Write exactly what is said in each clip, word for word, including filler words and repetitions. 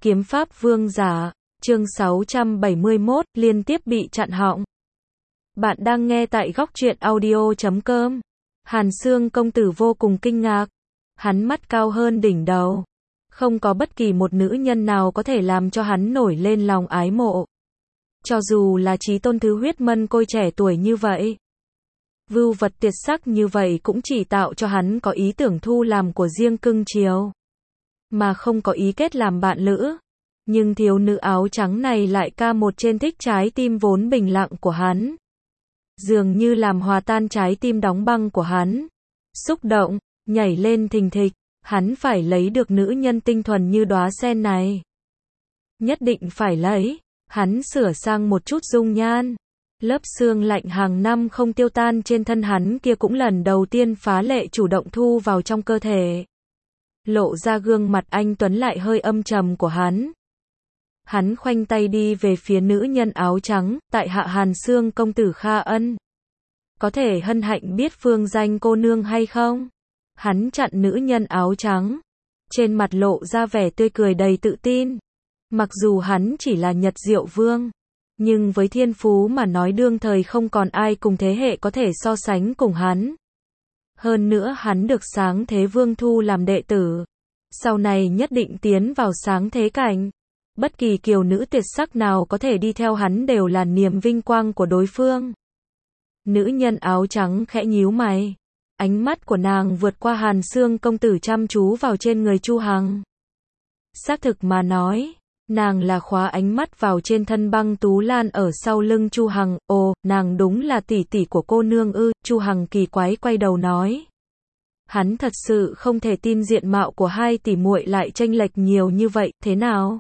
Kiếm pháp vương giả, chương sáu trăm bảy mươi mốt, liên tiếp bị chặn họng. Bạn đang nghe tại góc truyện audio chấm com. Hàn Xương công tử vô cùng kinh ngạc. Hắn mắt cao hơn đỉnh đầu. Không có bất kỳ một nữ nhân nào có thể làm cho hắn nổi lên lòng ái mộ. Cho dù là chí tôn thứ huyết mân côi trẻ tuổi như vậy. Vưu vật tuyệt sắc như vậy cũng chỉ tạo cho hắn có ý tưởng thu làm của riêng cưng chiều. Mà không có ý kết làm bạn lữ. Nhưng thiếu nữ áo trắng này lại ca một trên thích trái tim vốn bình lặng của hắn. Dường như làm hòa tan trái tim đóng băng của hắn. Xúc động, nhảy lên thình thịch, hắn phải lấy được nữ nhân tinh thuần như đóa sen này. Nhất định phải lấy, hắn sửa sang một chút dung nhan. Lớp xương lạnh hàng năm không tiêu tan trên thân hắn kia cũng lần đầu tiên phá lệ chủ động thu vào trong cơ thể. Lộ ra gương mặt anh tuấn lại hơi âm trầm của hắn. Hắn khoanh tay đi về phía nữ nhân áo trắng, tại hạ Hàn Xương công tử Kha Ân. Có thể hân hạnh biết phương danh cô nương hay không? Hắn chặn nữ nhân áo trắng. Trên mặt lộ ra vẻ tươi cười đầy tự tin. Mặc dù hắn chỉ là Nhật Diệu Vương. Nhưng với thiên phú mà nói đương thời không còn ai cùng thế hệ có thể so sánh cùng hắn. Hơn nữa hắn được Sáng Thế Vương thu làm đệ tử. Sau này nhất định tiến vào sáng thế cảnh. Bất kỳ kiều nữ tuyệt sắc nào có thể đi theo hắn đều là niềm vinh quang của đối phương. Nữ nhân áo trắng khẽ nhíu mày. Ánh mắt của nàng vượt qua Hàn Xương công tử chăm chú vào trên người Chu Hằng. Xác thực mà nói, nàng là khóa ánh mắt vào trên thân Băng Tú Lan ở sau lưng Chu Hằng. Ồ, nàng đúng là tỷ tỷ của cô nương ư? Chu Hằng kỳ quái quay đầu nói. Hắn thật sự không thể tin diện mạo của hai tỷ muội lại chênh lệch nhiều như vậy, thế nào?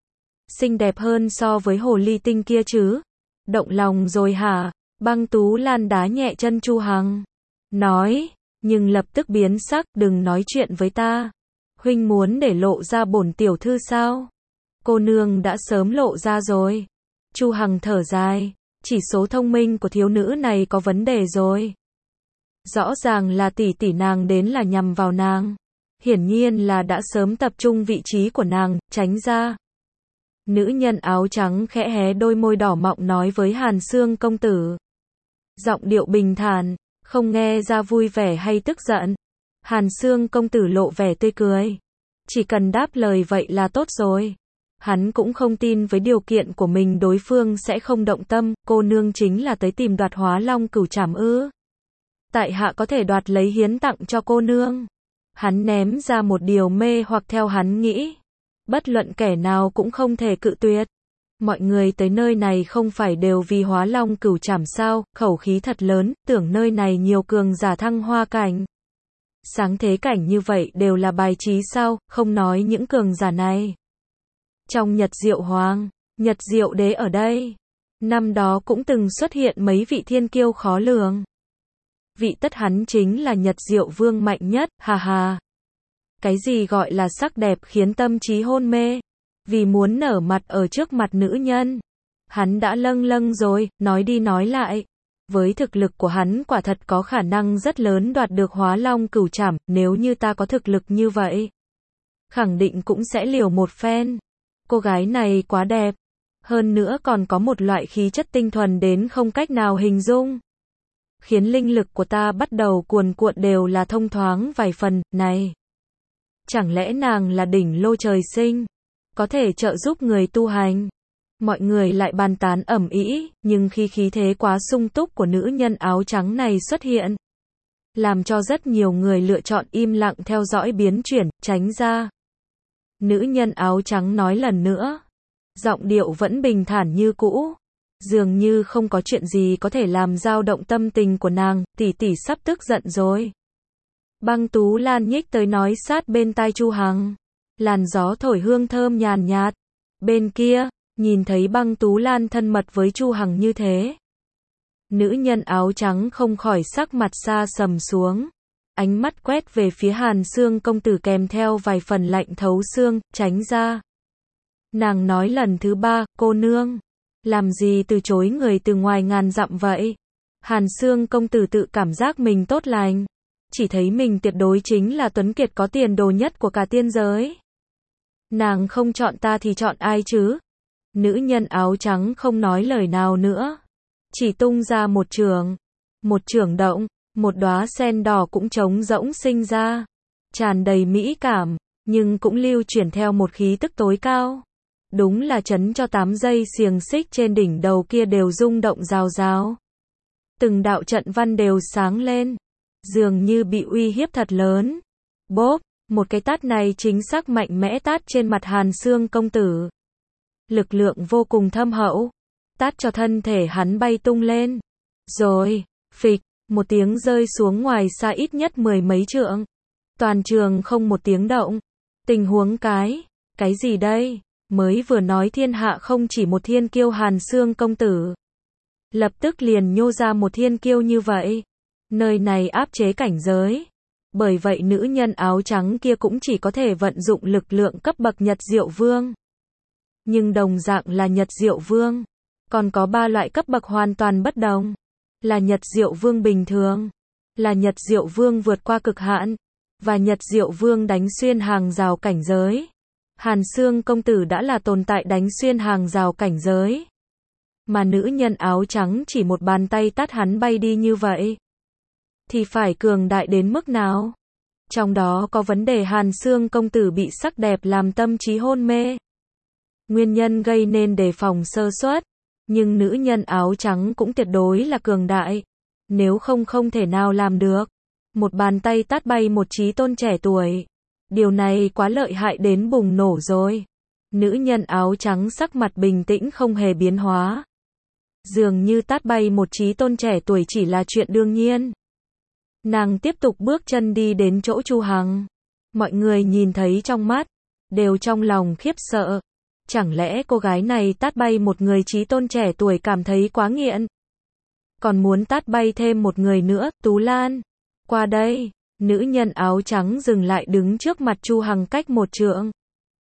Xinh đẹp hơn so với hồ ly tinh kia chứ? Động lòng rồi hả? Băng Tú Lan đá nhẹ chân Chu Hằng. Nói, nhưng lập tức biến sắc, đừng nói chuyện với ta. Huynh muốn để lộ ra bổn tiểu thư sao? Cô nương đã sớm lộ ra rồi. Chu Hằng thở dài, chỉ số thông minh của thiếu nữ này có vấn đề rồi. Rõ ràng là tỷ tỷ nàng đến là nhằm vào nàng. Hiển nhiên là đã sớm tập trung vị trí của nàng, tránh ra. Nữ nhân áo trắng khẽ hé đôi môi đỏ mọng nói với Hàn Xương công tử. Giọng điệu bình thản, không nghe ra vui vẻ hay tức giận. Hàn Xương công tử lộ vẻ tươi cười. Chỉ cần đáp lời vậy là tốt rồi. Hắn cũng không tin với điều kiện của mình đối phương sẽ không động tâm. Cô nương chính là tới tìm đoạt Hóa Long Cửu Trảm ư? Tại hạ có thể đoạt lấy hiến tặng cho cô nương. Hắn ném ra một điều mê hoặc theo hắn nghĩ. Bất luận kẻ nào cũng không thể cự tuyệt. Mọi người tới nơi này không phải đều vì Hóa Long Cửu Trảm sao? Khẩu khí thật lớn, tưởng nơi này nhiều cường giả thăng hoa cảnh. Sáng thế cảnh như vậy đều là bài trí sao? Không nói những cường giả này. Trong Nhật Diệu Hoàng, Nhật Diệu Đế ở đây. Năm đó cũng từng xuất hiện mấy vị thiên kiêu khó lường. Vị tất hắn chính là Nhật Diệu Vương mạnh nhất, hà hà. Cái gì gọi là sắc đẹp khiến tâm trí hôn mê? Vì muốn nở mặt ở trước mặt nữ nhân. Hắn đã lâng lâng rồi, nói đi nói lại. Với thực lực của hắn quả thật có khả năng rất lớn đoạt được Hóa Long Cửu Trảm, nếu như ta có thực lực như vậy. Khẳng định cũng sẽ liều một phen. Cô gái này quá đẹp. Hơn nữa còn có một loại khí chất tinh thuần đến không cách nào hình dung. Khiến linh lực của ta bắt đầu cuồn cuộn đều là thông thoáng vài phần, này. Chẳng lẽ nàng là đỉnh lô trời sinh? Có thể trợ giúp người tu hành. Mọi người lại bàn tán ầm ĩ, nhưng khi khí thế quá sung túc của nữ nhân áo trắng này xuất hiện. Làm cho rất nhiều người lựa chọn im lặng theo dõi biến chuyển, tránh ra. Nữ nhân áo trắng nói lần nữa. Giọng điệu vẫn bình thản như cũ. Dường như không có chuyện gì có thể làm dao động tâm tình của nàng, tỷ tỷ sắp tức giận rồi. Băng Tú Lan nhích tới nói sát bên tai Chu Hằng. Làn gió thổi hương thơm nhàn nhạt. Bên kia, nhìn thấy Băng Tú Lan thân mật với Chu Hằng như thế. Nữ nhân áo trắng không khỏi sắc mặt xa sầm xuống. Ánh mắt quét về phía Hàn Xương công tử kèm theo vài phần lạnh thấu xương, tránh ra. Nàng nói lần thứ ba, cô nương. Làm gì từ chối người từ ngoài ngàn dặm vậy? Hàn Xương công tử tự cảm giác mình tốt lành. Chỉ thấy mình tuyệt đối chính là tuấn kiệt có tiền đồ nhất của cả tiên giới. Nàng không chọn ta thì chọn ai chứ? Nữ nhân áo trắng không nói lời nào nữa. Chỉ tung ra một trường. Một chưởng động, một đóa sen đỏ cũng trống rỗng sinh ra. Tràn đầy mỹ cảm, nhưng cũng lưu chuyển theo một khí tức tối cao. Đúng là chấn cho tám dây xiềng xích trên đỉnh đầu kia đều rung động rào rào. Từng đạo trận văn đều sáng lên. Dường như bị uy hiếp thật lớn. Bốp, một cái tát này chính xác mạnh mẽ tát trên mặt Hàn Xương công tử. Lực lượng vô cùng thâm hậu. Tát cho thân thể hắn bay tung lên. Rồi, phịch, một tiếng rơi xuống ngoài xa ít nhất mười mấy trượng. Toàn trường không một tiếng động. Tình huống cái, cái gì đây? Mới vừa nói thiên hạ không chỉ một thiên kiêu Hàn Xương công tử. Lập tức liền nhô ra một thiên kiêu như vậy. Nơi này áp chế cảnh giới. Bởi vậy nữ nhân áo trắng kia cũng chỉ có thể vận dụng lực lượng cấp bậc Nhật Diệu Vương. Nhưng đồng dạng là Nhật Diệu Vương. Còn có ba loại cấp bậc hoàn toàn bất đồng. Là Nhật Diệu Vương bình thường. Là Nhật Diệu Vương vượt qua cực hạn. Và Nhật Diệu Vương đánh xuyên hàng rào cảnh giới. Hàn Xương công tử đã là tồn tại đánh xuyên hàng rào cảnh giới. Mà nữ nhân áo trắng chỉ một bàn tay tát hắn bay đi như vậy. Thì phải cường đại đến mức nào? Trong đó có vấn đề Hàn Xương công tử bị sắc đẹp làm tâm trí hôn mê. Nguyên nhân gây nên đề phòng sơ suất. Nhưng nữ nhân áo trắng cũng tuyệt đối là cường đại. Nếu không không thể nào làm được. Một bàn tay tát bay một chí tôn trẻ tuổi. Điều này quá lợi hại đến bùng nổ rồi. Nữ nhân áo trắng sắc mặt bình tĩnh không hề biến hóa. Dường như tát bay một chí tôn trẻ tuổi chỉ là chuyện đương nhiên. Nàng tiếp tục bước chân đi đến chỗ Chu Hằng. Mọi người nhìn thấy trong mắt, đều trong lòng khiếp sợ. Chẳng lẽ cô gái này tát bay một người chí tôn trẻ tuổi cảm thấy quá nghiện? Còn muốn tát bay thêm một người nữa, Tú Lan. Qua đây, nữ nhân áo trắng dừng lại đứng trước mặt Chu Hằng cách một trượng.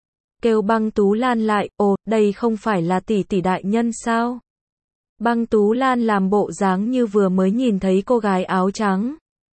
Kêu Băng Tú Lan lại, ồ, đây không phải là tỷ tỷ đại nhân sao? Băng Tú Lan làm bộ dáng như vừa mới nhìn thấy cô gái áo trắng.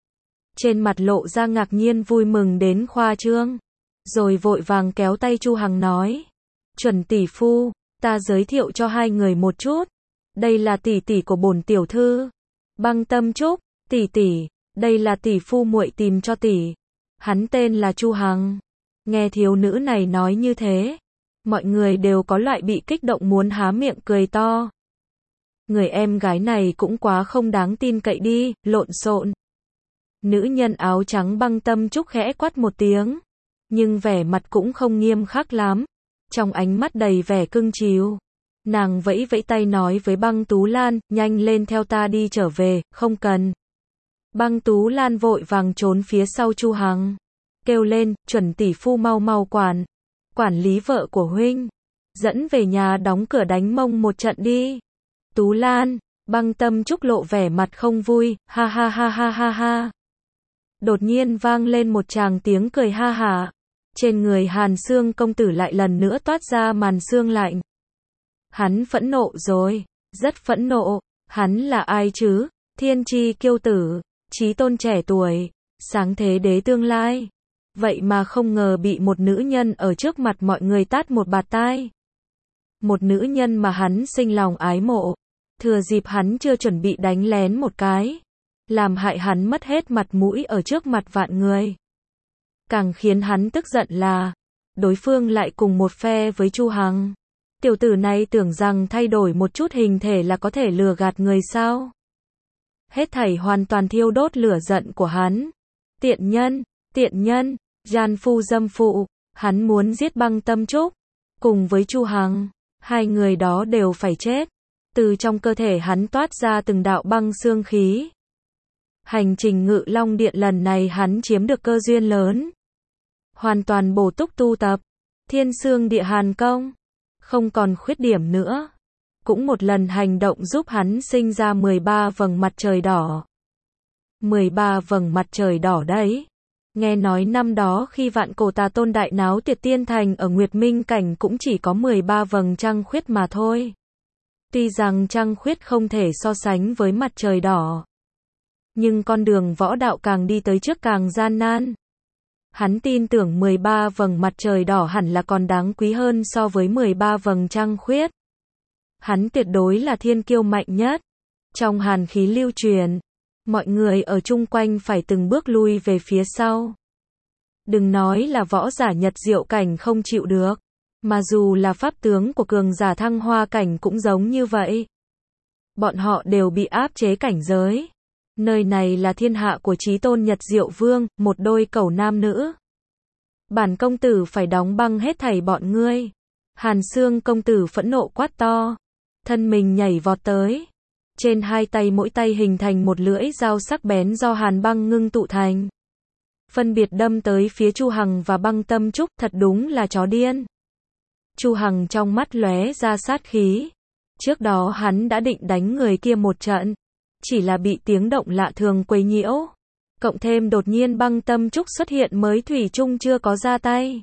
Trên mặt lộ ra ngạc nhiên vui mừng đến khoa trương. Rồi vội vàng kéo tay Chu Hằng nói. Chuẩn tỷ phu, ta giới thiệu cho hai người một chút. Đây là tỷ tỷ của bổn tiểu thư. Băng Tâm Trúc, tỷ tỷ, đây là tỷ phu muội tìm cho tỷ. Hắn tên là Chu Hằng. Nghe thiếu nữ này nói như thế, mọi người đều có loại bị kích động muốn há miệng cười to. Người em gái này cũng quá không đáng tin cậy đi, lộn xộn. Nữ nhân áo trắng Băng Tâm Trúc khẽ quát một tiếng, nhưng vẻ mặt cũng không nghiêm khắc lắm, trong ánh mắt đầy vẻ cưng chiều. Nàng vẫy vẫy tay nói với Băng Tú Lan, nhanh lên theo ta đi trở về, không cần. Băng Tú Lan vội vàng trốn phía sau Chu Hằng, kêu lên, chuẩn tỷ phu mau mau quản, quản lý vợ của huynh, dẫn về nhà đóng cửa đánh mông một trận đi. Tú Lan, Băng Tâm Trúc lộ vẻ mặt không vui, ha ha ha ha ha ha. Đột nhiên vang lên một tràng tiếng cười ha hả. Trên người Hàn Xương công tử lại lần nữa toát ra màn xương lạnh. Hắn phẫn nộ rồi, rất phẫn nộ. Hắn là ai chứ? Thiên chi kiêu tử, chí tôn trẻ tuổi, sáng thế đế tương lai. Vậy mà không ngờ bị một nữ nhân ở trước mặt mọi người tát một bạt tai. Một nữ nhân mà hắn sinh lòng ái mộ. Thừa dịp hắn chưa chuẩn bị đánh lén một cái, làm hại hắn mất hết mặt mũi ở trước mặt vạn người. Càng khiến hắn tức giận là, đối phương lại cùng một phe với Chu Hằng. Tiểu tử này tưởng rằng thay đổi một chút hình thể là có thể lừa gạt người sao? Hết thảy hoàn toàn thiêu đốt lửa giận của hắn. Tiện nhân, tiện nhân, gian phu dâm phụ, hắn muốn giết Băng Tâm Trúc. Cùng với Chu Hằng, hai người đó đều phải chết. Từ trong cơ thể hắn toát ra từng đạo băng xương khí. Hành trình Ngự Long Điện lần này hắn chiếm được cơ duyên lớn. Hoàn toàn bổ túc tu tập. Thiên Xương Địa Hàn Công. Không còn khuyết điểm nữa. Cũng một lần hành động giúp hắn sinh ra mười ba vầng mặt trời đỏ. mười ba vầng mặt trời đỏ đấy. Nghe nói năm đó khi vạn cổ tà tôn đại náo Tuyệt Tiên Thành ở Nguyệt Minh Cảnh cũng chỉ có mười ba vầng trăng khuyết mà thôi. Tuy rằng trăng khuyết không thể so sánh với mặt trời đỏ. Nhưng con đường võ đạo càng đi tới trước càng gian nan. Hắn tin tưởng mười ba vầng mặt trời đỏ hẳn là còn đáng quý hơn so với mười ba vầng trăng khuyết. Hắn tuyệt đối là thiên kiêu mạnh nhất. Trong hàn khí lưu truyền, mọi người ở chung quanh phải từng bước lui về phía sau. Đừng nói là võ giả nhật diệu cảnh không chịu được, mà dù là pháp tướng của cường giả thăng hoa cảnh cũng giống như vậy. Bọn họ đều bị áp chế cảnh giới. Nơi này là thiên hạ của chí tôn Nhật Diệu Vương, một đôi cẩu nam nữ. Bản công tử phải đóng băng hết thảy bọn ngươi. Hàn Xương công tử phẫn nộ quát to, thân mình nhảy vọt tới. Trên hai tay mỗi tay hình thành một lưỡi dao sắc bén do hàn băng ngưng tụ thành. Phân biệt đâm tới phía Chu Hằng và Băng Tâm Trúc, thật đúng là chó điên. Chu Hằng trong mắt lóe ra sát khí. Trước đó hắn đã định đánh người kia một trận, chỉ là bị tiếng động lạ thường quấy nhiễu. Cộng thêm đột nhiên Băng Tâm Trúc xuất hiện mới thủy chung chưa có ra tay.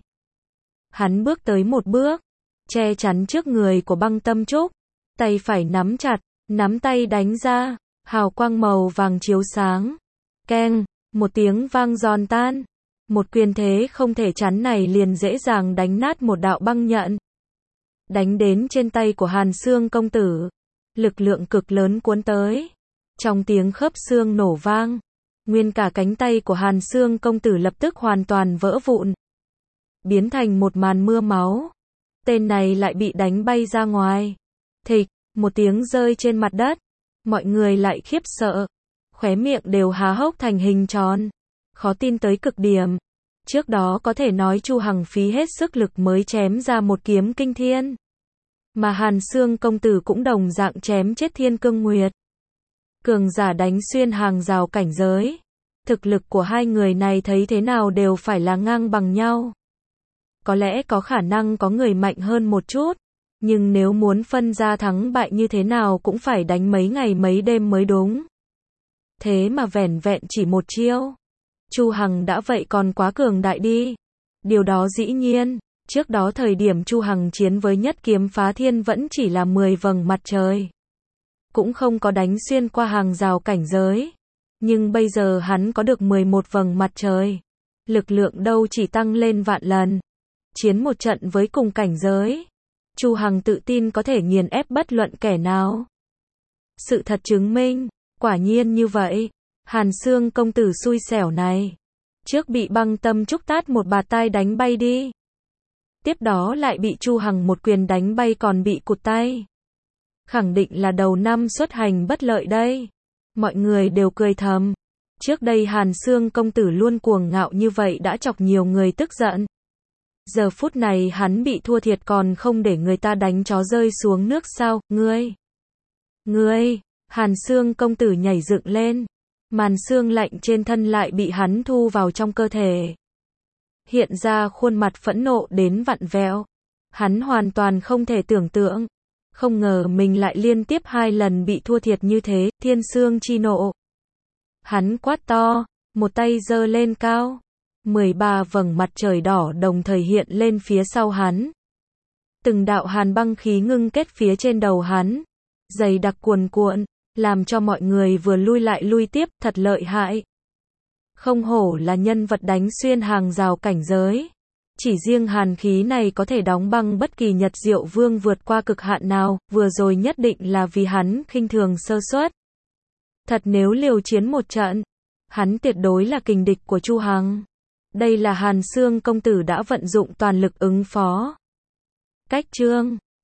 Hắn bước tới một bước, che chắn trước người của Băng Tâm Trúc, tay phải nắm chặt, nắm tay đánh ra, hào quang màu vàng chiếu sáng. Keng, một tiếng vang giòn tan. Một quyền thế không thể chắn này liền dễ dàng đánh nát một đạo băng nhận. Đánh đến trên tay của Hàn Xương công tử. Lực lượng cực lớn cuốn tới. Trong tiếng khớp xương nổ vang, nguyên cả cánh tay của Hàn Xương công tử lập tức hoàn toàn vỡ vụn, biến thành một màn mưa máu. Tên này lại bị đánh bay ra ngoài. Thịch, một tiếng rơi trên mặt đất. Mọi người lại khiếp sợ, khóe miệng đều há hốc thành hình tròn. Khó tin tới cực điểm. Trước đó có thể nói Chu Hằng phí hết sức lực mới chém ra một kiếm kinh thiên. Mà Hàn Xương công tử cũng đồng dạng chém chết Thiên Cương Nguyệt. Cường giả đánh xuyên hàng rào cảnh giới. Thực lực của hai người này thấy thế nào đều phải là ngang bằng nhau. Có lẽ có khả năng có người mạnh hơn một chút, nhưng nếu muốn phân ra thắng bại như thế nào cũng phải đánh mấy ngày mấy đêm mới đúng. Thế mà vẻn vẹn chỉ một chiêu, Chu Hằng đã vậy còn quá cường đại đi. Điều đó dĩ nhiên, trước đó thời điểm Chu Hằng chiến với Nhất Kiếm Phá Thiên vẫn chỉ là mười vầng mặt trời, cũng không có đánh xuyên qua hàng rào cảnh giới. Nhưng bây giờ hắn có được mười một vầng mặt trời, lực lượng đâu chỉ tăng lên vạn lần. Chiến một trận với cùng cảnh giới, Chu Hằng tự tin có thể nghiền ép bất luận kẻ nào. Sự thật chứng minh, quả nhiên như vậy. Hàn Xương công tử xui xẻo này, trước bị Băng Tâm Trúc tát một bạt tai đánh bay đi, tiếp đó lại bị Chu Hằng một quyền đánh bay còn bị cụt tay. Khẳng định là đầu năm xuất hành bất lợi đây. Mọi người đều cười thầm. Trước đây Hàn Xương công tử luôn cuồng ngạo như vậy đã chọc nhiều người tức giận. Giờ phút này hắn bị thua thiệt còn không để người ta đánh chó rơi xuống nước sao? Ngươi! Ngươi! Hàn Xương công tử nhảy dựng lên. Màn xương lạnh trên thân lại bị hắn thu vào trong cơ thể. Hiện ra khuôn mặt phẫn nộ đến vặn vẹo. Hắn hoàn toàn không thể tưởng tượng. Không ngờ mình lại liên tiếp hai lần bị thua thiệt như thế, thiên xương chi nộ. Hắn quát to, một tay giơ lên cao. mười ba vầng mặt trời đỏ đồng thời hiện lên phía sau hắn. Từng đạo hàn băng khí ngưng kết phía trên đầu hắn. Dày đặc cuồn cuộn, làm cho mọi người vừa lui lại lui tiếp, thật lợi hại. Không hổ là nhân vật đánh xuyên hàng rào cảnh giới. Chỉ riêng hàn khí này có thể đóng băng bất kỳ Nhật Diệu Vương vượt qua cực hạn nào, vừa rồi nhất định là vì hắn khinh thường sơ suất. Thật nếu liều chiến một trận, hắn tuyệt đối là kình địch của Chu Hằng. Đây là Hàn Xương công tử đã vận dụng toàn lực ứng phó. Cách chương